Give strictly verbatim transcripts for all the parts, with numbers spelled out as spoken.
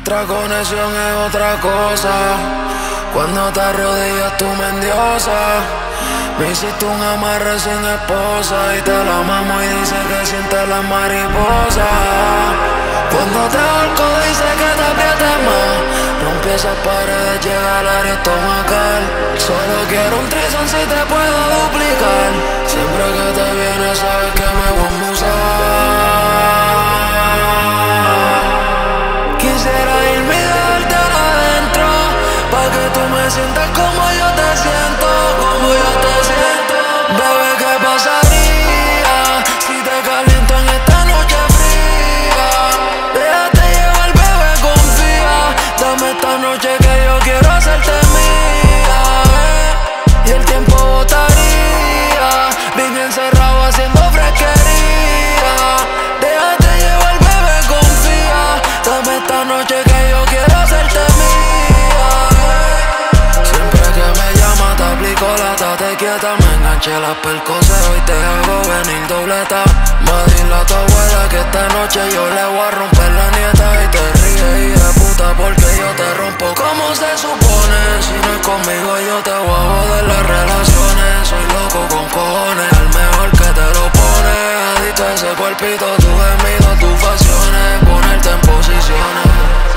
Nuestra conexión es otra cosa. Cuando te arrodillas tú me endiosas. Me hiciste un amarre sin esposa y te la mamo y dice que siente las mariposas. Cuando te ahorco dice que te aprietes más. Rompí esas paredes, llega al área estomacal. Solo quiero un trison si te puedo duplicar. Siempre que te vienes sabes que me voy a musar. Quisiera irme y dejarte adentro, pa' que tú me sientas como yo te siento, como yo te siento. Bebé, ¿qué pasaría si te caliento en esta noche fría? Déjate llevar, bebé, confía. Dame esta noche que yo quiero hacerte mía, eh. Y el tiempo botaría, bien encerrado haciendo fresquería. Déjate llevar, bebé, confía. Dame esta noche que yo quiero hacerte mía, eh. Siempre que me llamas te aplico la tate quieta. Me enganché las percosas, hoy te hago venir dobleta. Me dile a tu abuela que esta noche yo le voy a romper la nieta. Y te ríes y de puta porque yo te rompo como se supone. Si no es conmigo yo te voy a joder las relaciones. Soy loco con cojones, el mejor que te lo pone. Adicto a ese cuerpito, tu gemido, tus facciones, ponerte en posiciones.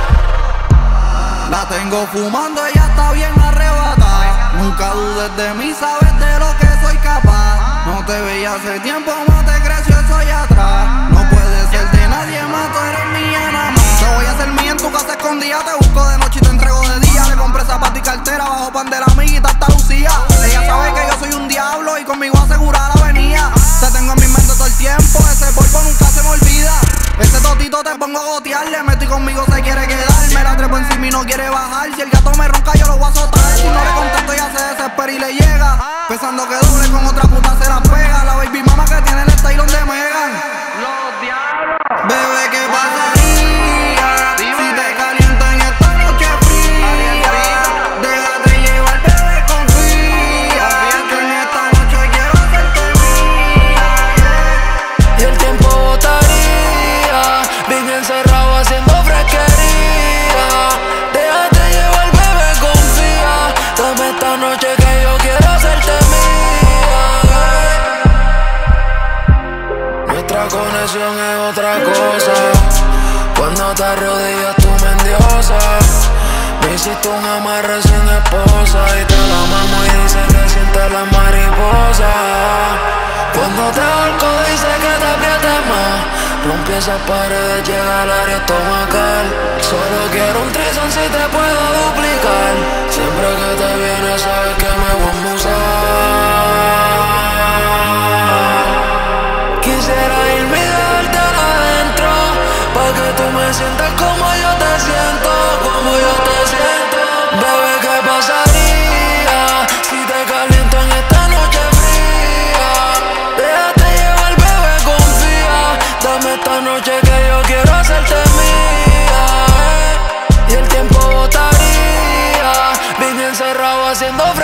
La tengo fumando, ella está bien arrebatada. Nunca dudes de mí, sabes de lo que soy capaz. No te veía hace tiempo, más te creció eso allá atrás. No puedes ser de nadie más, tú eres mía nada más. Te voy a hacer mía en tu casa escondida. Te busco de noche y te entrego de día. Le compré zapatos y cartera bajo pan de la amiguita hasta Lucía. Ella sabe que yo soy un diablo y conmigo asegura la avenida. Te tengo en mi mente todo el tiempo, ese polvo nunca se me olvida. Ese totito te pongo a gotear, le meto y conmigo se quiere quedar. Me la trepo encima y no quiere bajar. Si el gato me ronca yo lo voy a azotar. Si no le contesto ya se desespera y le llega, pensando que doble con otra puta se la pega. La baby mama que tiene el style de Megan. Los diablos. Bebé, ¿qué pasaría si te caliento en esta noche fría? Déjate llevar, bebé, confía, que en esta noche quiero hacerte mía, yeah. Y el tiempo botaría, bien encerrado haciendo fresquería. Déjate llevar, bebé, confía. Dame esta noche que yo quiero hacerte mía, yeah. Nuestra conexión es otra cosa. Cuando te arrodillas tú me endiosas. Me hiciste un amarre sin esposa y te la mamo y dice que siente las mariposas. Cuando te ahorco dice que te aprietes más. Rompí esas paredes, llega al área estomacal. Solo quiero un trison si te puedo duplicar. Siempre que te vienes sabes que me voy a musar. Quisiera irme y dejarte adentro, pa' que tú me sientas como yo te siento, como yo te siento. Bebé, ¿qué pasaría si te caliento en esta noche fría? Déjate llevar, bebé, confía. Dame esta noche que yo quiero hacerte mía, eh. Y el tiempo botaría, bien encerrado haciendo